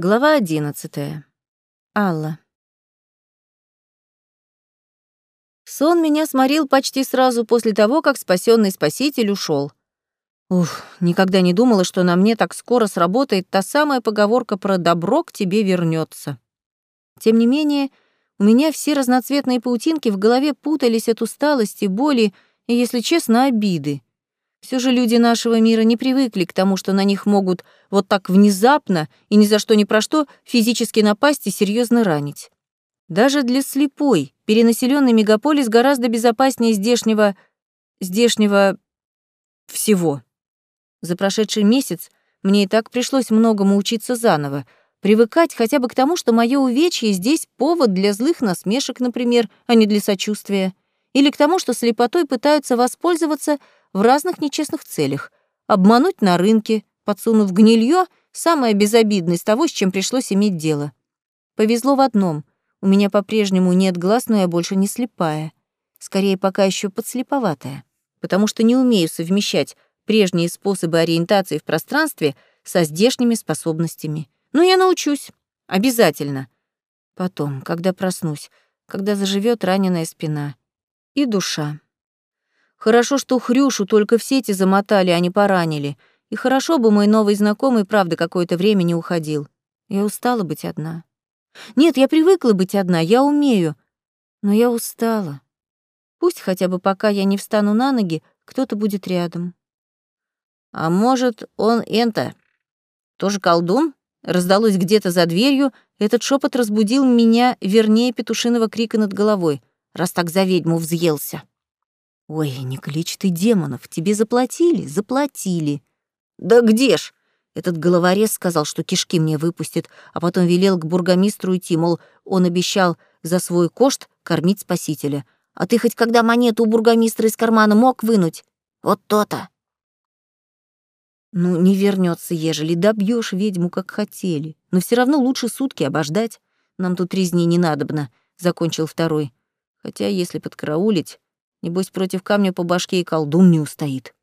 Глава 11. Алла. Сон меня сморил почти сразу после того, как спасенный спаситель ушел. Никогда не думала, что на мне так скоро сработает та самая поговорка про «добро к тебе вернется». Тем не менее, у меня все разноцветные паутинки в голове путались от усталости, боли и, если честно, обиды. Все же люди нашего мира не привыкли к тому, что на них могут вот так внезапно и ни за что ни про что физически напасть и серьезно ранить. Даже для слепой, перенаселенный мегаполис гораздо безопаснее здешнего всего. За прошедший месяц мне и так пришлось многому учиться заново, привыкать хотя бы к тому, что мое увечье здесь повод для злых насмешек, например, а не для сочувствия, или к тому, что слепотой пытаются воспользоваться в разных нечестных целях, обмануть на рынке, подсунув гнилье, самое безобидное из того, с чем пришлось иметь дело. Повезло в одном — у меня по-прежнему нет глаз, но я больше не слепая. Скорее, пока еще подслеповатая, потому что не умею совмещать прежние способы ориентации в пространстве со здешними способностями. Но я научусь. Обязательно. Потом, когда проснусь, когда заживет раненая спина. И душа. Хорошо, что Хрюшу только в сети замотали, а не поранили. И хорошо бы мой новый знакомый, правда, какое-то время не уходил. Я устала быть одна. Нет, я привыкла быть одна, я умею. Но я устала. Пусть хотя бы пока я не встану на ноги, кто-то будет рядом. А может, он тоже колдун? Раздалось где-то за дверью, этот шепот разбудил меня вернее петушиного крика над головой, раз так за ведьму взъелся. Ой, не кличь ты демонов, тебе заплатили, заплатили. Да где ж? Этот головорез сказал, что кишки мне выпустит, а потом велел к бургомистру идти, мол, он обещал за свой кошт кормить спасителя. А ты хоть когда монету у бургомистра из кармана мог вынуть? Вот то-то. Ну, не вернется, ежели добьешь ведьму, как хотели. Но все равно лучше сутки обождать. Нам тут резни не надобно, — закончил второй. Хотя, если подкараулить, небось, против камня по башке и колдун не устоит.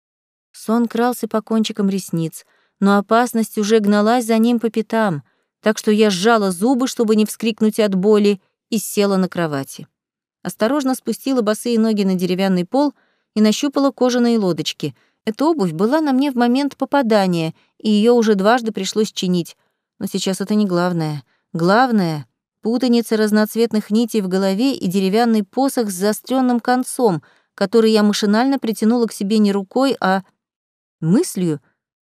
Сон крался по кончикам ресниц, но опасность уже гналась за ним по пятам, так что я сжала зубы, чтобы не вскрикнуть от боли, и села на кровати. Осторожно спустила босые ноги на деревянный пол и нащупала кожаные лодочки. Эта обувь была на мне в момент попадания, и ее уже дважды пришлось чинить. Но сейчас это не главное. Главное — путаница разноцветных нитей в голове и деревянный посох с заостренным концом, который я машинально притянула к себе не рукой, а мыслью,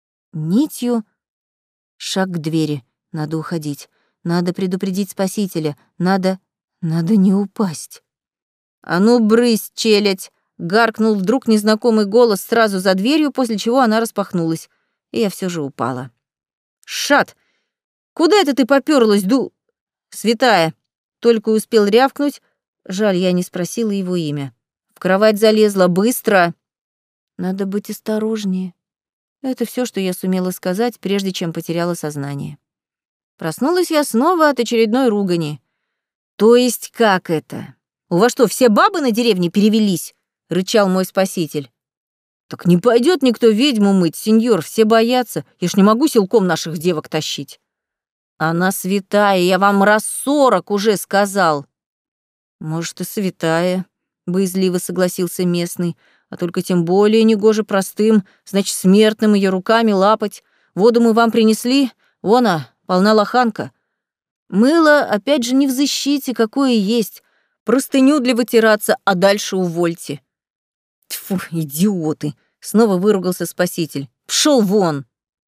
нитью. Шаг к двери. Надо уходить. Надо предупредить спасителя. Надо не упасть. «А ну, брысь, челядь!» — гаркнул вдруг незнакомый голос сразу за дверью, после чего она распахнулась. И я все же упала. «Шат! Куда это ты попёрлась, святая?» Только успел рявкнуть. Жаль, я не спросила его имя. «В кровать залезла. Быстро!» «Надо быть осторожнее». Это все, что я сумела сказать, прежде чем потеряла сознание. Проснулась я снова от очередной ругани. «То есть как это? У вас что, все бабы на деревне перевелись?» — рычал мой спаситель. «Так не пойдет никто ведьму мыть, сеньор, все боятся. Я ж не могу силком наших девок тащить». «Она святая, я вам раз 40 уже сказал». «Может, и святая», — боязливо согласился местный, «а только тем более негоже простым, значит, смертным ее руками лапать. Воду мы вам принесли, вон полна лоханка. Мыло, опять же, не в защите, какое есть. Простыню для вытираться, а дальше увольте». «Тьфу, идиоты!» — снова выругался спаситель. «Пшёл вон!»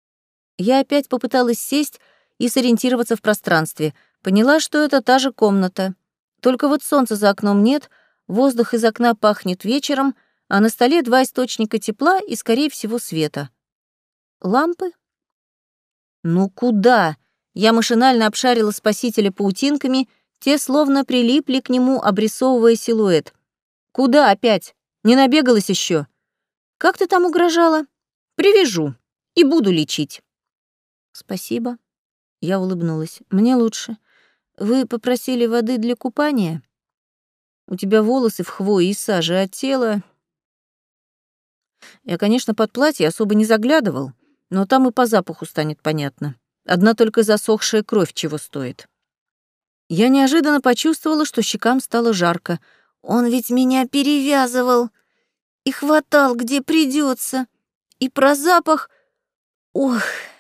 Я опять попыталась сесть и сориентироваться в пространстве. Поняла, что это та же комната. Только вот солнца за окном нет, воздух из окна пахнет вечером, а на столе 2 источника тепла и, скорее всего, света. Лампы? Ну куда? Я машинально обшарила спасителя паутинками, те словно прилипли к нему, обрисовывая силуэт. Куда опять? Не набегалась еще? Как ты там угрожала? Привяжу и буду лечить. Спасибо. Я улыбнулась. Мне лучше. Вы попросили воды для купания? У тебя волосы в хвое и саже, а тело... Я, конечно, под платье особо не заглядывал, но там и по запаху станет понятно. Одна только засохшая кровь чего стоит. Я неожиданно почувствовала, что щекам стало жарко. Он ведь меня перевязывал и хватал, где придется. И про запах... Ох,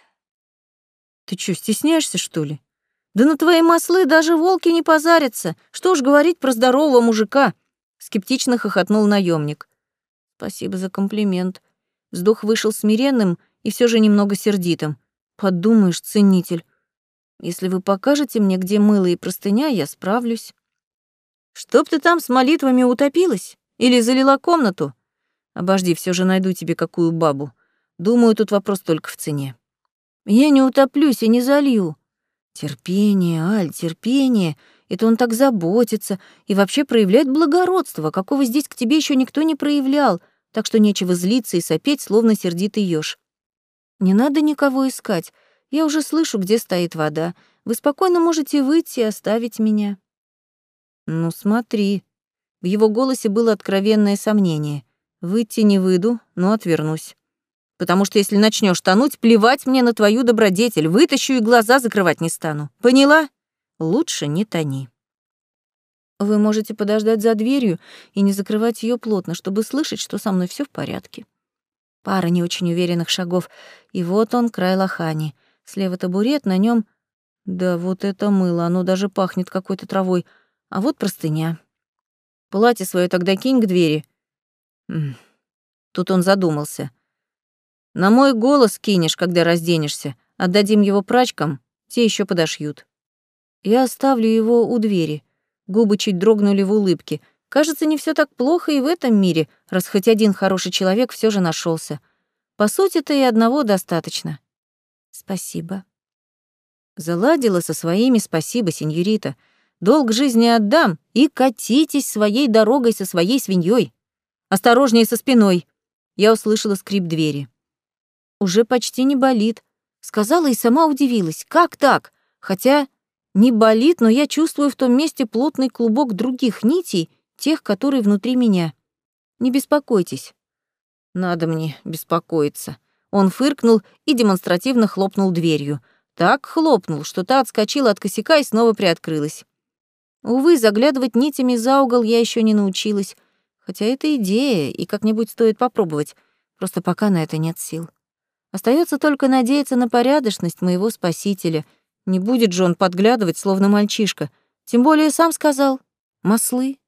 ты чё, стесняешься, что ли? Да на твои маслы даже волки не позарятся. Что уж говорить про здорового мужика. Скептично хохотнул наемник. Спасибо за комплимент. Вздох вышел смиренным и все же немного сердитым. Подумаешь, ценитель. Если вы покажете мне, где мыло и простыня, я справлюсь. Чтоб ты там с молитвами утопилась? Или залила комнату? Обожди, все же найду тебе какую бабу. Думаю, тут вопрос только в цене. Я не утоплюсь и не залью. Терпение, Аль, терпение. Это он так заботится и вообще проявляет благородство, какого здесь к тебе еще никто не проявлял, так что нечего злиться и сопеть, словно сердитый ёж. Не надо никого искать. Я уже слышу, где стоит вода. Вы спокойно можете выйти и оставить меня. Ну, смотри. В его голосе было откровенное сомнение. Выйти не выйду, но отвернусь. Потому что если начнешь тонуть, плевать мне на твою добродетель, вытащу и глаза закрывать не стану. Поняла? Лучше не тони. Вы можете подождать за дверью и не закрывать ее плотно, чтобы слышать, что со мной все в порядке. Пара не очень уверенных шагов, и вот он, край лохани. Слева табурет, на нем, да вот это мыло, оно даже пахнет какой-то травой. А вот простыня. Платье свое тогда кинь к двери. Тут он задумался. На мой голос кинешь, когда разденешься. Отдадим его прачкам, те еще подошьют. Я оставлю его у двери. Губы чуть дрогнули в улыбке. Кажется, не все так плохо и в этом мире, раз хоть один хороший человек все же нашелся. По сути-то и одного достаточно. Спасибо. Заладила со своими спасибо, сеньорита. Долг жизни отдам и катитесь своей дорогой со своей свиньей. Осторожнее со спиной. Я услышала скрип двери. Уже почти не болит. Сказала и сама удивилась. Как так? Хотя не болит, но я чувствую в том месте плотный клубок других нитей, тех, которые внутри меня. Не беспокойтесь. Надо мне беспокоиться. Он фыркнул и демонстративно хлопнул дверью. Так хлопнул, что та отскочила от косяка и снова приоткрылась. Увы, заглядывать нитями за угол я еще не научилась. Хотя это идея, и как-нибудь стоит попробовать. Просто пока на это нет сил. Остается только надеяться на порядочность моего спасителя. Не будет же он подглядывать, словно мальчишка. Тем более сам сказал: маслы.